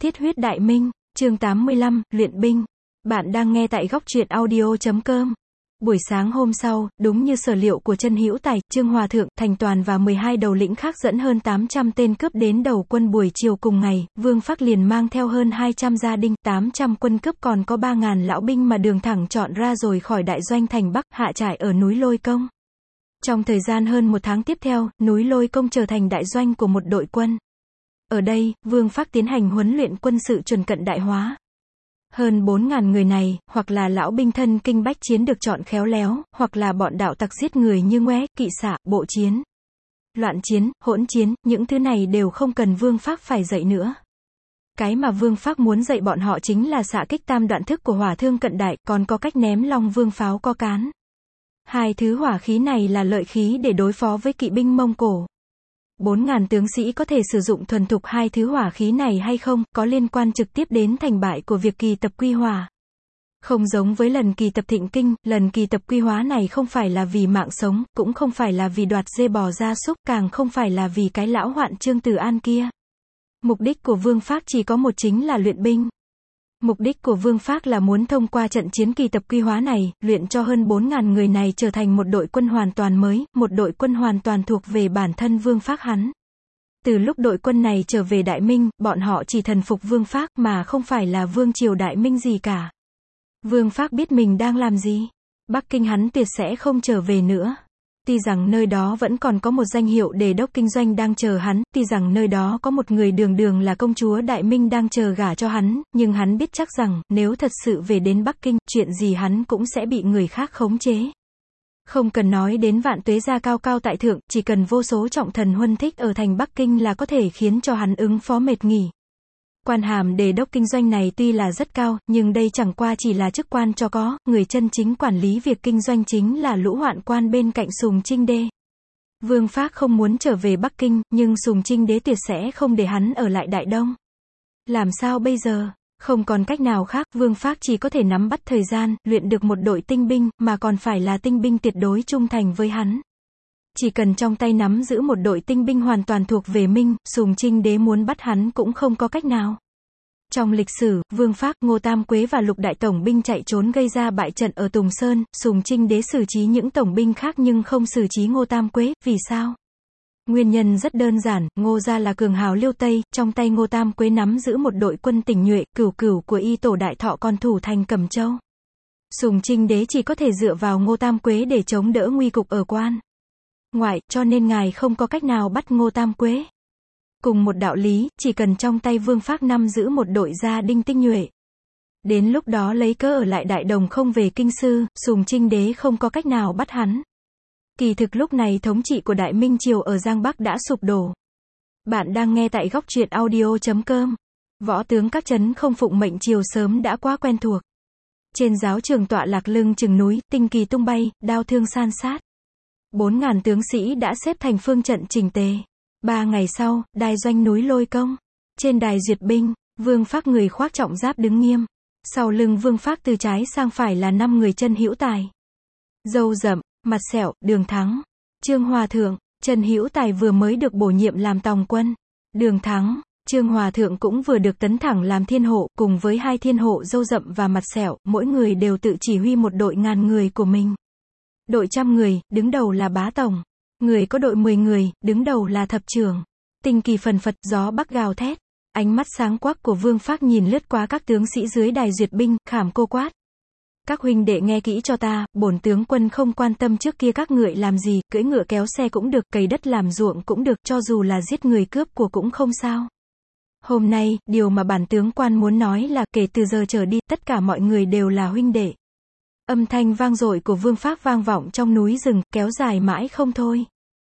Thiết huyết đại minh, chương 85, luyện binh. Bạn đang nghe tại góc truyện audio.com. Buổi sáng hôm sau, đúng như sở liệu của Chân Hữu Tài, Trương Hòa Thượng, Thành Toàn và 12 đầu lĩnh khác dẫn hơn 800 tên cướp đến đầu quân buổi chiều cùng ngày, Vương Phác liền mang theo hơn 200 gia đinh, 800 quân cướp còn có 3.000 lão binh mà đường thẳng chọn ra rồi khỏi đại doanh thành Bắc, hạ trại ở núi Lôi Công. Trong thời gian hơn một tháng tiếp theo, núi Lôi Công trở thành đại doanh của một đội quân. Ở đây, Vương Phác tiến hành huấn luyện quân sự chuẩn cận đại hóa. Hơn 4.000 người này, hoặc là lão binh thân kinh bách chiến được chọn khéo léo, hoặc là bọn đạo tặc giết người như ngoé, kỵ xạ, bộ chiến, loạn chiến, hỗn chiến, những thứ này đều không cần Vương Phác phải dạy nữa. Cái mà Vương Phác muốn dạy bọn họ chính là xạ kích tam đoạn thức của hỏa thương cận đại, còn có cách ném long vương pháo có cán. Hai thứ hỏa khí này là lợi khí để đối phó với kỵ binh Mông Cổ. 4.000 tướng sĩ có thể sử dụng thuần thục hai thứ hỏa khí này hay không, có liên quan trực tiếp đến thành bại của việc kỳ tập quy hỏa. Không giống với lần kỳ tập thịnh kinh, lần kỳ tập quy hóa này không phải là vì mạng sống, cũng không phải là vì đoạt dê bò gia súc, càng không phải là vì cái lão hoạn Trương Tử An kia. Mục đích của Vương Phác chỉ có một, chính là luyện binh. Mục đích của Vương Phác là muốn thông qua trận chiến kỳ tập quy hóa này, luyện cho hơn 4.000 người này trở thành một đội quân hoàn toàn mới, một đội quân hoàn toàn thuộc về bản thân Vương Phác hắn. Từ lúc đội quân này trở về Đại Minh, bọn họ chỉ thần phục Vương Phác mà không phải là Vương triều Đại Minh gì cả. Vương Phác biết mình đang làm gì. Bắc Kinh hắn tuyệt sẽ không trở về nữa. Tuy rằng nơi đó vẫn còn có một danh hiệu đề đốc kinh doanh đang chờ hắn, tuy rằng nơi đó có một người đường đường là công chúa Đại Minh đang chờ gả cho hắn, nhưng hắn biết chắc rằng, nếu thật sự về đến Bắc Kinh, chuyện gì hắn cũng sẽ bị người khác khống chế. Không cần nói đến vạn tuế gia cao cao tại thượng, chỉ cần vô số trọng thần huân thích ở thành Bắc Kinh là có thể khiến cho hắn ứng phó mệt nghỉ. Quan hàm đề đốc kinh doanh này tuy là rất cao, nhưng đây chẳng qua chỉ là chức quan cho có, người chân chính quản lý việc kinh doanh chính là lũ hoạn quan bên cạnh Sùng Trinh Đế. Vương Phác không muốn trở về Bắc Kinh, nhưng Sùng Trinh Đế tuyệt sẽ không để hắn ở lại Đại Đông. Làm sao bây giờ? Không còn cách nào khác, Vương Phác chỉ có thể nắm bắt thời gian, luyện được một đội tinh binh, mà còn phải là tinh binh tuyệt đối trung thành với hắn. Chỉ cần trong tay nắm giữ một đội tinh binh hoàn toàn thuộc về Minh, Sùng Trinh Đế muốn bắt hắn cũng không có cách nào. Trong lịch sử, Vương Phác, Ngô Tam Quế và Lục Đại Tổng binh chạy trốn gây ra bại trận ở Tùng Sơn, Sùng Trinh Đế xử trí những tổng binh khác nhưng không xử trí Ngô Tam Quế, vì sao? Nguyên nhân rất đơn giản, Ngô gia là cường hào Liêu Tây, trong tay Ngô Tam Quế nắm giữ một đội quân tinh nhuệ, cửu cửu của Y Tổ Đại Thọ còn thủ thành Cẩm Châu. Sùng Trinh Đế chỉ có thể dựa vào Ngô Tam Quế để chống đỡ nguy cục ở quan ngoại, cho nên ngài không có cách nào bắt Ngô Tam Quế. Cùng một đạo lý, chỉ cần trong tay Vương Phác nắm giữ một đội gia đinh tinh nhuệ. Đến lúc đó lấy cớ ở lại Đại Đồng không về kinh sư, Sùng Trinh Đế không có cách nào bắt hắn. Kỳ thực lúc này thống trị của Đại Minh Triều ở Giang Bắc đã sụp đổ. Bạn đang nghe tại góc truyện audio.com. Võ tướng các trấn không phụng mệnh triều sớm đã quá quen thuộc. Trên giáo trường tọa lạc lưng chừng núi, tinh kỳ tung bay, đao thương san sát. 4.000 tướng sĩ đã xếp thành phương trận chỉnh tề. 3 ngày sau, đài doanh núi Lôi Công. Trên đài duyệt binh, Vương Phác người khoác trọng giáp đứng nghiêm. Sau lưng Vương Phác từ trái sang phải là 5 người Chân Hữu Tài, râu rậm, mặt sẹo, Đường Thắng, Trương Hòa Thượng. Chân Hữu Tài vừa mới được bổ nhiệm làm tòng quân. Đường Thắng, Trương Hòa Thượng cũng vừa được tấn thẳng làm thiên hộ, cùng với 2 thiên hộ râu rậm và mặt sẹo, mỗi người đều tự chỉ huy một đội 1.000 người của mình. Đội 100 người, đứng đầu là bá tổng. Người có đội 10 người, đứng đầu là thập trưởng. Tinh kỳ phần phật, gió bắc gào thét. Ánh mắt sáng quắc của Vương Phác nhìn lướt qua các tướng sĩ dưới đài duyệt binh, khảm cô quát. Các huynh đệ nghe kỹ cho ta, bổn tướng quân không quan tâm trước kia các ngựa làm gì, cưỡi ngựa kéo xe cũng được, cày đất làm ruộng cũng được, cho dù là giết người cướp của cũng không sao. Hôm nay, điều mà bản tướng quan muốn nói là, kể từ giờ trở đi, tất cả mọi người đều là huynh đệ. Âm thanh vang dội của Vương Phác vang vọng trong núi rừng, kéo dài mãi không thôi.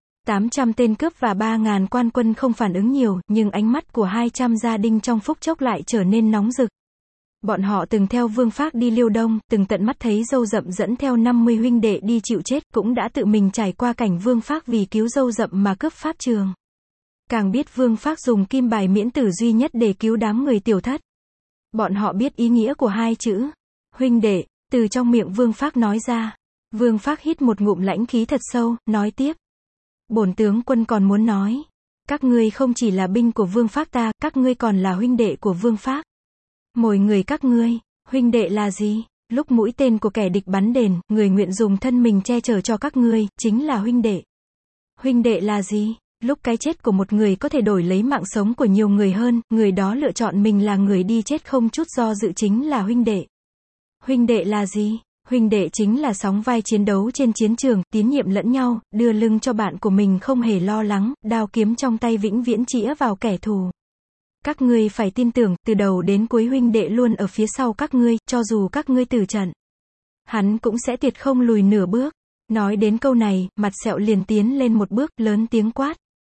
800 tên cướp và 3.000 quan quân không phản ứng nhiều, nhưng ánh mắt của 200 gia đinh trong phút chốc lại trở nên nóng rực. Bọn họ từng theo Vương Phác đi Liêu Đông, từng tận mắt thấy dâu rậm dẫn theo 50 huynh đệ đi chịu chết, cũng đã tự mình trải qua cảnh Vương Phác vì cứu dâu rậm mà cướp pháp trường. Càng biết Vương Phác dùng kim bài miễn tử duy nhất để cứu đám người tiểu thất. Bọn họ biết ý nghĩa của 2 chữ huynh đệ, từ trong miệng Vương Phác nói ra. Vương Phác hít một ngụm lãnh khí thật sâu, nói tiếp. Bổn tướng quân còn muốn nói. Các ngươi không chỉ là binh của Vương Phác ta, các ngươi còn là huynh đệ của Vương Phác. Mỗi người các ngươi, huynh đệ là gì? Lúc mũi tên của kẻ địch bắn đền, người nguyện dùng thân mình che chở cho các ngươi, chính là huynh đệ. Huynh đệ là gì? Lúc cái chết của một người có thể đổi lấy mạng sống của nhiều người hơn, người đó lựa chọn mình là người đi chết không chút do dự, chính là huynh đệ. Huynh đệ là gì? Huynh đệ chính là sóng vai chiến đấu trên chiến trường, tín nhiệm lẫn nhau, đưa lưng cho bạn của mình không hề lo lắng, đao kiếm trong tay vĩnh viễn chĩa vào kẻ thù. Các ngươi phải tin tưởng, từ đầu đến cuối huynh đệ luôn ở phía sau các ngươi, cho dù các ngươi tử trận. Hắn cũng sẽ tuyệt không lùi nửa bước. Nói đến câu này, Mặt Sẹo liền tiến lên một bước, lớn tiếng quát.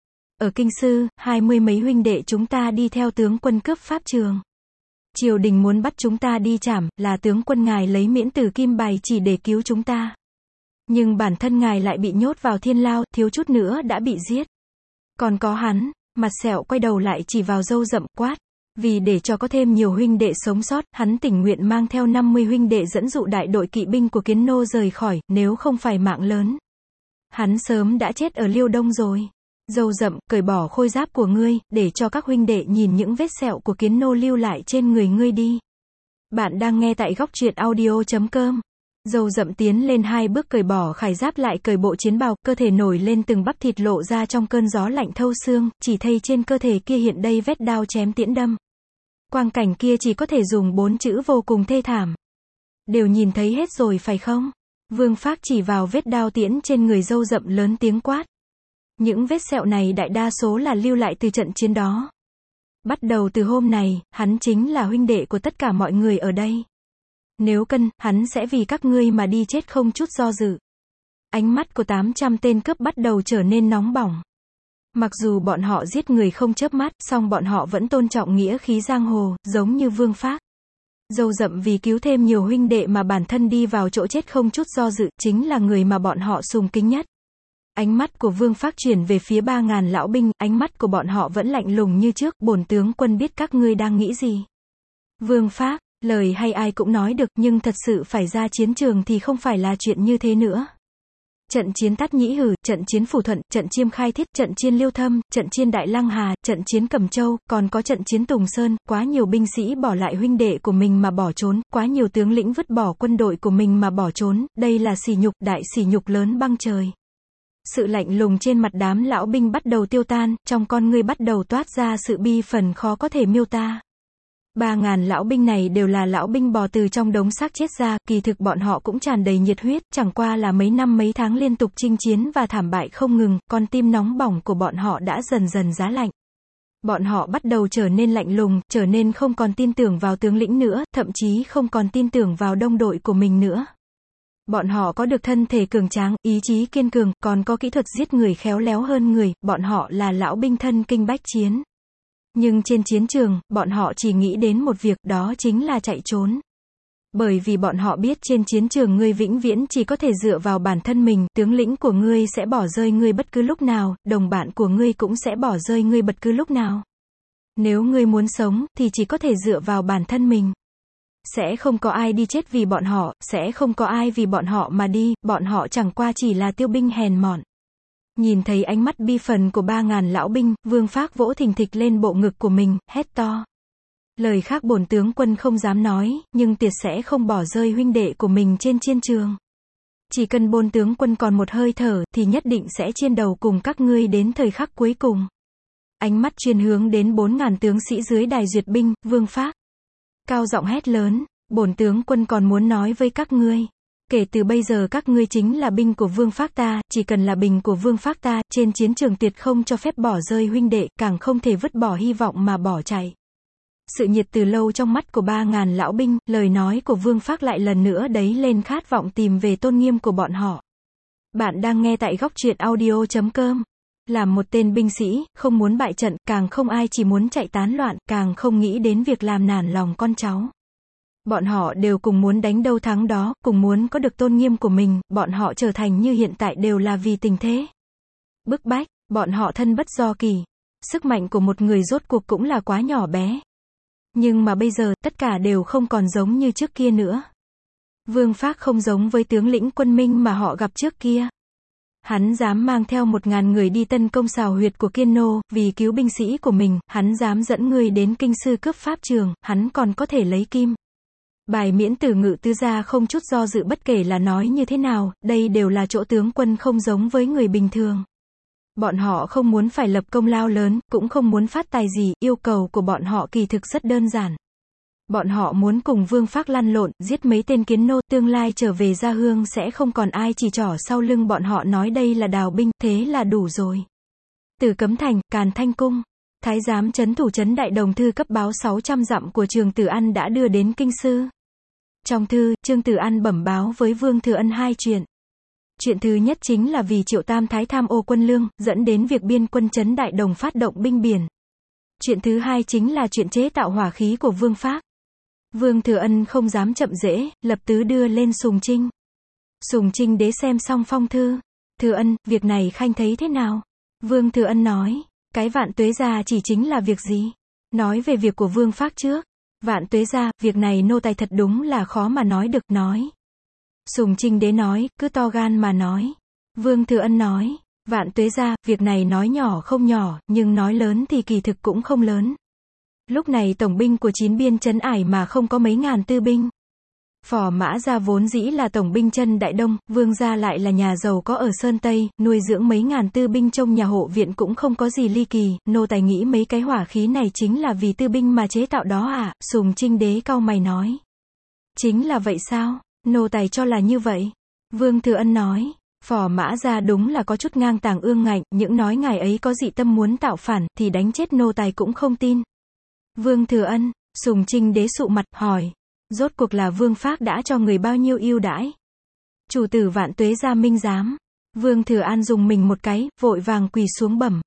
Ở Kinh Sư, 20 mấy huynh đệ chúng ta đi theo tướng quân cướp pháp trường. Triều đình muốn bắt chúng ta đi trảm, là tướng quân ngài lấy miễn tử kim bài chỉ để cứu chúng ta. Nhưng bản thân ngài lại bị nhốt vào thiên lao, thiếu chút nữa đã bị giết. Còn có hắn, Mặt Sẹo quay đầu lại chỉ vào râu rậm quát. Vì để cho có thêm nhiều huynh đệ sống sót, hắn tình nguyện mang theo 50 huynh đệ dẫn dụ đại đội kỵ binh của Kiến Nô rời khỏi, nếu không phải mạng lớn. Hắn sớm đã chết ở Liêu Đông rồi. Râu rậm, cởi bỏ khôi giáp của ngươi, để cho các huynh đệ nhìn những vết sẹo của Kiến Nô lưu lại trên người ngươi đi. Bạn đang nghe tại góc truyện audio.com. Râu rậm tiến lên 2 bước cởi bỏ khải giáp lại cởi bộ chiến bào, cơ thể nổi lên từng bắp thịt lộ ra trong cơn gió lạnh thâu xương, chỉ thấy trên cơ thể kia hiện đầy vết đao chém tiễn đâm. Quang cảnh kia chỉ có thể dùng 4 chữ vô cùng thê thảm. Đều nhìn thấy hết rồi phải không? Vương Phác chỉ vào vết đao tiễn trên người râu rậm lớn tiếng quát. Những vết sẹo này đại đa số là lưu lại từ trận chiến đó. Bắt đầu từ hôm này, hắn chính là huynh đệ của tất cả mọi người ở đây. Nếu cần, hắn sẽ vì các ngươi mà đi chết không chút do dự. Ánh mắt của 800 tên cướp bắt đầu trở nên nóng bỏng. Mặc dù bọn họ giết người không chớp mắt, song bọn họ vẫn tôn trọng nghĩa khí giang hồ, giống như Vương Phác. Râu rậm vì cứu thêm nhiều huynh đệ mà bản thân đi vào chỗ chết không chút do dự, chính là người mà bọn họ sùng kính nhất. Ánh mắt của Vương Phác chuyển về phía 3.000 lão binh, ánh mắt của bọn họ vẫn lạnh lùng như trước, bổn tướng quân biết các ngươi đang nghĩ gì. Vương Phác, lời hay ai cũng nói được, nhưng thật sự phải ra chiến trường thì không phải là chuyện như thế nữa. Trận chiến Tát Nhĩ Hử, trận chiến Phủ Thuận, trận Chiêm Khai Thiết, trận chiến Liêu Thâm, trận chiến Đại Lăng Hà, trận chiến Cẩm Châu, còn có trận chiến Tùng Sơn, quá nhiều binh sĩ bỏ lại huynh đệ của mình mà bỏ trốn, quá nhiều tướng lĩnh vứt bỏ quân đội của mình mà bỏ trốn, đây là sỉ nhục, đại sỉ nhục lớn băng trời. Sự lạnh lùng trên mặt đám lão binh bắt đầu tiêu tan, trong con ngươi bắt đầu toát ra sự bi phần khó có thể miêu tả. 3.000 lão binh này đều là lão binh bò từ trong đống xác chết ra, kỳ thực bọn họ cũng tràn đầy nhiệt huyết, chẳng qua là mấy năm mấy tháng liên tục chinh chiến và thảm bại không ngừng, con tim nóng bỏng của bọn họ đã dần dần giá lạnh. Bọn họ bắt đầu trở nên lạnh lùng, trở nên không còn tin tưởng vào tướng lĩnh nữa, thậm chí không còn tin tưởng vào đồng đội của mình nữa. Bọn họ có được thân thể cường tráng, ý chí kiên cường, còn có kỹ thuật giết người khéo léo hơn người, bọn họ là lão binh thân kinh bách chiến. Nhưng trên chiến trường, bọn họ chỉ nghĩ đến một việc, đó chính là chạy trốn. Bởi vì bọn họ biết trên chiến trường ngươi vĩnh viễn chỉ có thể dựa vào bản thân mình, tướng lĩnh của ngươi sẽ bỏ rơi ngươi bất cứ lúc nào, đồng bạn của ngươi cũng sẽ bỏ rơi ngươi bất cứ lúc nào. Nếu ngươi muốn sống, thì chỉ có thể dựa vào bản thân mình. Sẽ không có ai đi chết vì bọn họ, sẽ không có ai vì bọn họ mà đi, bọn họ chẳng qua chỉ là tiêu binh hèn mọn. Nhìn thấy ánh mắt bi phần của 3.000 lão binh, Vương Phác vỗ thình thịch lên bộ ngực của mình, hét to. Lời khác bổn tướng quân không dám nói, nhưng tuyệt sẽ không bỏ rơi huynh đệ của mình trên chiến trường. Chỉ cần bổn tướng quân còn một hơi thở, thì nhất định sẽ chiến đầu cùng các ngươi đến thời khắc cuối cùng. Ánh mắt chuyên hướng đến 4.000 tướng sĩ dưới đài duyệt binh, Vương Phác cao giọng hét lớn, bổn tướng quân còn muốn nói với các ngươi. Kể từ bây giờ các ngươi chính là binh của Vương Phác ta, chỉ cần là binh của Vương Phác ta, trên chiến trường tuyệt không cho phép bỏ rơi huynh đệ, càng không thể vứt bỏ hy vọng mà bỏ chạy. Sự nhiệt từ lâu trong mắt của 3.000 lão binh, lời nói của Vương Phác lại lần nữa đấy lên khát vọng tìm về tôn nghiêm của bọn họ. Bạn đang nghe tại góc truyện audio.com. Làm một tên binh sĩ, không muốn bại trận, càng không ai chỉ muốn chạy tán loạn, càng không nghĩ đến việc làm nản lòng con cháu. Bọn họ đều cùng muốn đánh đâu thắng đó, cùng muốn có được tôn nghiêm của mình, bọn họ trở thành như hiện tại đều là vì tình thế. Bức bách, bọn họ thân bất do kỳ. Sức mạnh của một người rốt cuộc cũng là quá nhỏ bé. Nhưng mà bây giờ, tất cả đều không còn giống như trước kia nữa. Vương Phác không giống với tướng lĩnh quân Minh mà họ gặp trước kia. Hắn dám mang theo 1.000 người đi tấn công xào huyệt của Kiên Nô, vì cứu binh sĩ của mình, hắn dám dẫn người đến kinh sư cướp pháp trường, hắn còn có thể lấy kim bài miễn tử Ngự tứ gia không chút do dự, bất kể là nói như thế nào, đây đều là chỗ tướng quân không giống với người bình thường. Bọn họ không muốn phải lập công lao lớn, cũng không muốn phát tài gì, yêu cầu của bọn họ kỳ thực rất đơn giản. Bọn họ muốn cùng Vương Phác lăn lộn, giết mấy tên kiến nô, tương lai trở về gia hương sẽ không còn ai chỉ trỏ sau lưng bọn họ nói đây là đào binh, thế là đủ rồi. Từ Cấm Thành, Càn Thanh Cung, Thái giám trấn thủ trấn Đại Đồng thư cấp báo 600 dặm của Trường Tử An đã đưa đến kinh sư. Trong thư, Trương Tử An bẩm báo với Vương Thừa Ân hai chuyện. Chuyện thứ nhất chính là vì Triệu Tam Thái tham ô quân lương, dẫn đến việc biên quân trấn Đại Đồng phát động binh biển. Chuyện thứ hai chính là chuyện chế tạo hỏa khí của Vương Phác. Vương Thừa Ân không dám chậm trễ, lập tứ đưa lên Sùng Trinh. Sùng Trinh đế xem xong phong thư. Thừa Ân, việc này khanh thấy thế nào? Vương Thừa Ân nói, cái Vạn Tuế gia chỉ chính là việc gì? Nói về việc của Vương Phác trước. Vạn Tuế gia, việc này nô tài thật đúng là khó mà nói được, nói. Sùng Trinh đế nói, cứ to gan mà nói. Vương Thừa Ân nói, Vạn Tuế gia, việc này nói nhỏ không nhỏ, nhưng nói lớn thì kỳ thực cũng không lớn. Lúc này tổng binh của 9 biên trấn ải mà không có mấy ngàn tư binh. Phò Mã gia vốn dĩ là tổng binh chân Đại Đông, Vương gia lại là nhà giàu có ở Sơn Tây, nuôi dưỡng mấy ngàn tư binh trong nhà hộ viện cũng không có gì ly kỳ, nô tài nghĩ mấy cái hỏa khí này chính là vì tư binh mà chế tạo đó à? Sùng Trinh đế cau mày nói. Chính là vậy sao? Nô tài cho là như vậy. Vương Thừa Ân nói, Phò Mã gia đúng là có chút ngang tàng ương ngạnh, những nói ngài ấy có dị tâm muốn tạo phản, thì đánh chết nô tài cũng không tin. Vương Thừa Ân, Sùng Trinh đế sụ mặt, hỏi, rốt cuộc là Vương Phác đã cho người bao nhiêu ưu đãi? Chủ tử Vạn Tuế gia minh giám. Vương Thừa An dùng mình một cái, vội vàng quỳ xuống bẩm.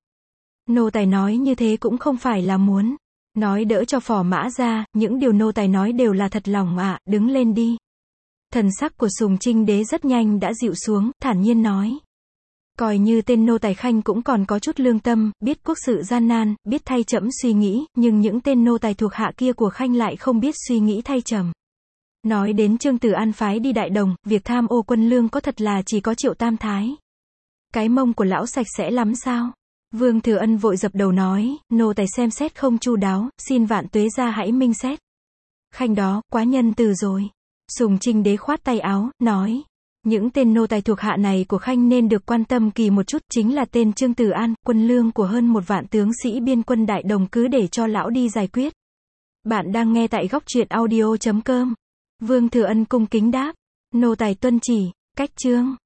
Nô tài nói như thế cũng không phải là muốn nói đỡ cho Phò Mã gia, những điều nô tài nói đều là thật lòng ạ, đứng lên đi. Thần sắc của Sùng Trinh đế rất nhanh đã dịu xuống, thản nhiên nói. Coi như tên nô tài khanh cũng còn có chút lương tâm, biết quốc sự gian nan, biết thay trẫm suy nghĩ, nhưng những tên nô tài thuộc hạ kia của khanh lại không biết suy nghĩ thay trẫm. Nói đến Trương Tử An phái đi Đại Đồng, việc tham ô quân lương có thật là chỉ có Triệu Tam Thái. Cái mông của lão sạch sẽ lắm sao? Vương Thừa Ân vội dập đầu nói, nô tài xem xét không chu đáo, xin Vạn Tuế gia hãy minh xét. Khanh đó, quá nhân từ rồi. Sùng Trinh đế khoát tay áo, nói. Những tên nô tài thuộc hạ này của khanh nên được quan tâm kỳ một chút, chính là tên Trương Tử An, quân lương của hơn 1 vạn tướng sĩ biên quân Đại Đồng cứ để cho lão đi giải quyết. Bạn đang nghe tại góc truyện audio.com. Vương Thừa Ân cung kính đáp. Nô tài tuân chỉ, cách chương.